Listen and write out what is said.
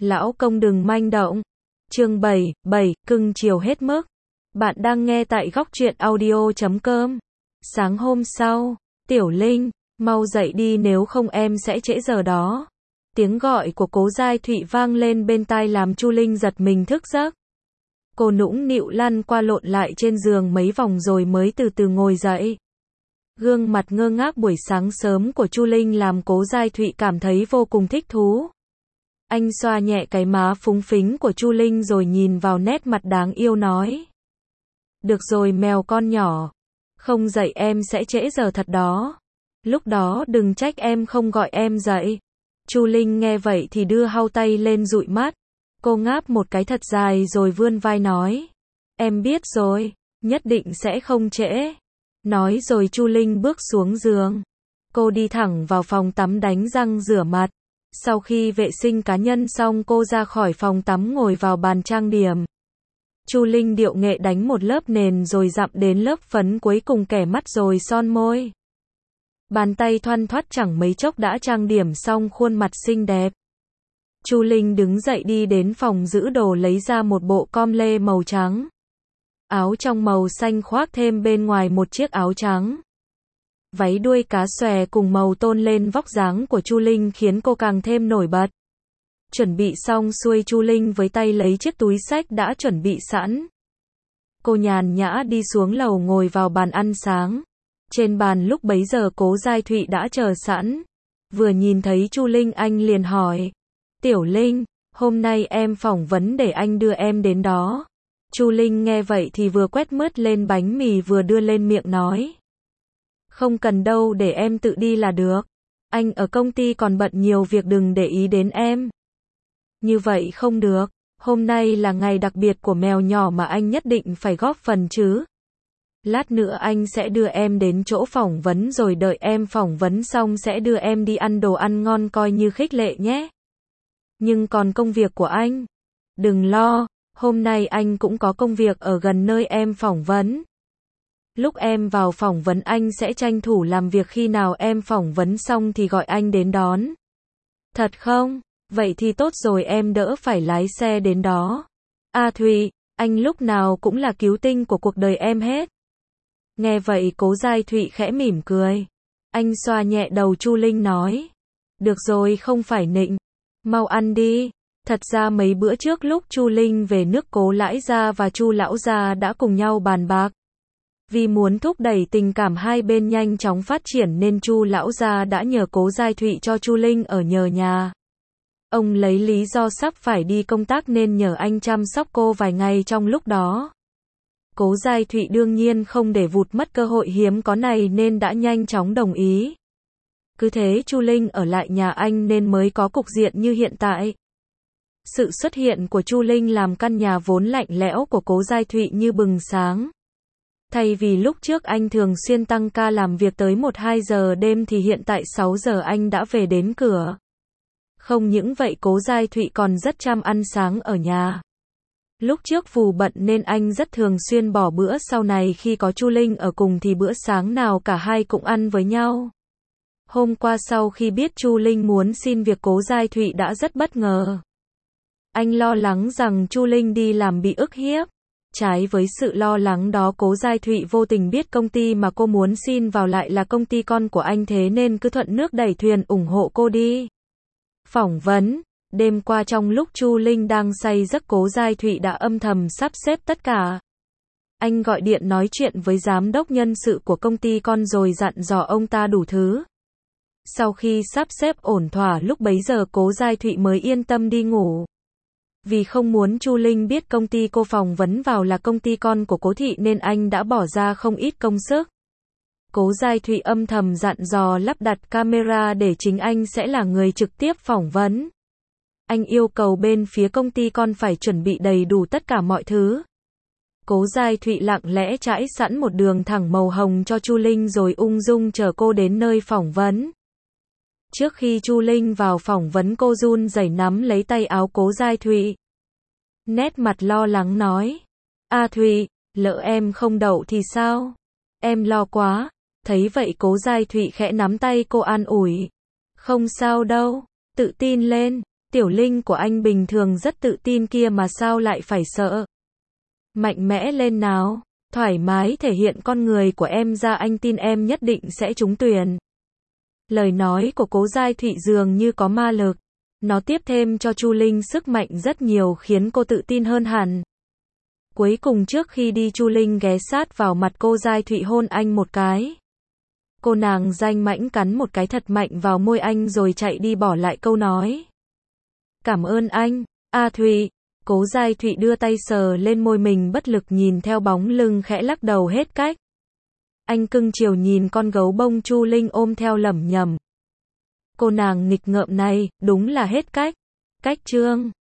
Lão công đừng manh động. Chương 7, cưng chiều hết mức. Bạn đang nghe tại góc truyện audio.com. Sáng hôm sau, Tiểu Linh, mau dậy đi nếu không em sẽ trễ giờ đó. Tiếng gọi của Cố Giai Thụy vang lên bên tai làm Chu Linh giật mình thức giấc. Cô nũng nịu lăn qua lộn lại trên giường mấy vòng rồi mới từ từ ngồi dậy. Gương mặt ngơ ngác buổi sáng sớm của Chu Linh làm Cố Giai Thụy cảm thấy vô cùng thích thú. Anh xoa nhẹ cái má phúng phính của Chu Linh rồi nhìn vào nét mặt đáng yêu nói. Được rồi mèo con nhỏ. Không dậy em sẽ trễ giờ thật đó. Lúc đó đừng trách em không gọi em dậy. Chu Linh nghe vậy thì đưa hau tay lên dụi mắt. Cô ngáp một cái thật dài rồi vươn vai nói. Em biết rồi, nhất định sẽ không trễ. Nói rồi Chu Linh bước xuống giường. Cô đi thẳng vào phòng tắm đánh răng rửa mặt. Sau khi vệ sinh cá nhân xong cô ra khỏi phòng tắm ngồi vào bàn trang điểm. Chu Linh điệu nghệ đánh một lớp nền rồi dặm đến lớp phấn cuối cùng kẻ mắt rồi son môi. Bàn tay thoăn thoắt chẳng mấy chốc đã trang điểm xong khuôn mặt xinh đẹp. Chu Linh đứng dậy đi đến phòng giữ đồ lấy ra một bộ com lê màu trắng. Áo trong màu xanh khoác thêm bên ngoài một chiếc áo trắng. Váy đuôi cá xòe cùng màu tôn lên vóc dáng của Chu Linh khiến cô càng thêm nổi bật. Chuẩn bị xong xuôi Chu Linh với tay lấy chiếc túi xách đã chuẩn bị sẵn. Cô nhàn nhã đi xuống lầu ngồi vào bàn ăn sáng. Trên bàn lúc bấy giờ Cố Giai Thụy đã chờ sẵn. Vừa nhìn thấy Chu Linh anh liền hỏi. Tiểu Linh, hôm nay em phỏng vấn để anh đưa em đến đó. Chu Linh nghe vậy thì vừa quét mứt lên bánh mì vừa đưa lên miệng nói. Không cần đâu để em tự đi là được. Anh ở công ty còn bận nhiều việc đừng để ý đến em. Như vậy không được. Hôm nay là ngày đặc biệt của mèo nhỏ mà anh nhất định phải góp phần chứ. Lát nữa anh sẽ đưa em đến chỗ phỏng vấn rồi đợi em phỏng vấn xong sẽ đưa em đi ăn đồ ăn ngon coi như khích lệ nhé. Nhưng còn công việc của anh? Đừng lo, hôm nay anh cũng có công việc ở gần nơi em phỏng vấn. Lúc em vào phỏng vấn anh sẽ tranh thủ làm việc khi nào em phỏng vấn xong thì gọi anh đến đón. Thật không? Vậy thì tốt rồi em đỡ phải lái xe đến đó. A Thụy, anh lúc nào cũng là cứu tinh của cuộc đời em hết. Nghe vậy Cố Giai Thụy khẽ mỉm cười. Anh xoa nhẹ đầu Chu Linh nói. Được rồi không phải nịnh. Mau ăn đi. Thật ra mấy bữa trước lúc Chu Linh về nước Cố Lãi Gia và Chu Lão Gia đã cùng nhau bàn bạc. Vì muốn thúc đẩy tình cảm hai bên nhanh chóng phát triển nên Chu Lão Gia đã nhờ Cố Giai Thụy cho Chu Linh ở nhờ nhà. Ông lấy lý do sắp phải đi công tác nên nhờ anh chăm sóc cô vài ngày trong lúc đó. Cố Giai Thụy đương nhiên không để vụt mất cơ hội hiếm có này nên đã nhanh chóng đồng ý. Cứ thế Chu Linh ở lại nhà anh nên mới có cục diện như hiện tại. Sự xuất hiện của Chu Linh làm căn nhà vốn lạnh lẽo của Cố Giai Thụy như bừng sáng. Thay vì lúc trước anh thường xuyên tăng ca làm việc tới 1-2 giờ đêm thì hiện tại 6 giờ anh đã về đến cửa. Không những vậy Cố Giai Thụy còn rất chăm ăn sáng ở nhà. Lúc trước vì bận nên anh rất thường xuyên bỏ bữa sau này khi có Chu Linh ở cùng thì bữa sáng nào cả hai cũng ăn với nhau. Hôm qua sau khi biết Chu Linh muốn xin việc Cố Giai Thụy đã rất bất ngờ. Anh lo lắng rằng Chu Linh đi làm bị ức hiếp. Trái với sự lo lắng đó Cố Giai Thụy vô tình biết công ty mà cô muốn xin vào lại là công ty con của anh thế nên cứ thuận nước đẩy thuyền ủng hộ cô đi. Phỏng vấn. Đêm qua trong lúc Chu Linh đang say giấc Cố Giai Thụy đã âm thầm sắp xếp tất cả. Anh gọi điện nói chuyện với giám đốc nhân sự của công ty con rồi dặn dò ông ta đủ thứ. Sau khi sắp xếp ổn thỏa lúc bấy giờ Cố Giai Thụy mới yên tâm đi ngủ. Vì không muốn Chu Linh biết công ty cô phỏng vấn vào là công ty con của Cố Thị nên anh đã bỏ ra không ít công sức. Cố Giai Thụy âm thầm dặn dò lắp đặt camera để chính anh sẽ là người trực tiếp phỏng vấn. Anh yêu cầu bên phía công ty con phải chuẩn bị đầy đủ tất cả mọi thứ. Cố Giai Thụy lặng lẽ trải sẵn một đường thẳng màu hồng cho Chu Linh rồi ung dung chở cô đến nơi phỏng vấn. Trước khi Chu Linh vào phỏng vấn cô run rẩy nắm lấy tay áo Cố Giai Thụy. Nét mặt lo lắng nói. A Thụy, lỡ em không đậu thì sao? Em lo quá. Thấy vậy Cố Giai Thụy khẽ nắm tay cô an ủi. Không sao đâu, tự tin lên. Tiểu Linh của anh bình thường rất tự tin kia mà sao lại phải sợ. Mạnh mẽ lên nào, thoải mái thể hiện con người của em ra, anh tin em nhất định sẽ trúng tuyển. Lời nói của Cố Giai Thụy dường như có ma lực. Nó tiếp thêm cho Chu Linh sức mạnh rất nhiều khiến cô tự tin hơn hẳn. Cuối cùng trước khi đi Chu Linh ghé sát vào mặt cô Giai Thụy hôn anh một cái. Cô nàng danh mãnh cắn một cái thật mạnh vào môi anh rồi chạy đi bỏ lại câu nói. Cảm ơn anh, A Thụy. Cố Giai Thụy đưa tay sờ lên môi mình bất lực nhìn theo bóng lưng khẽ lắc đầu hết cách. Anh cưng chiều nhìn con gấu bông Chu Linh ôm theo lẩm nhẩm. Cô nàng nghịch ngợm này, đúng là hết cách. Cách chương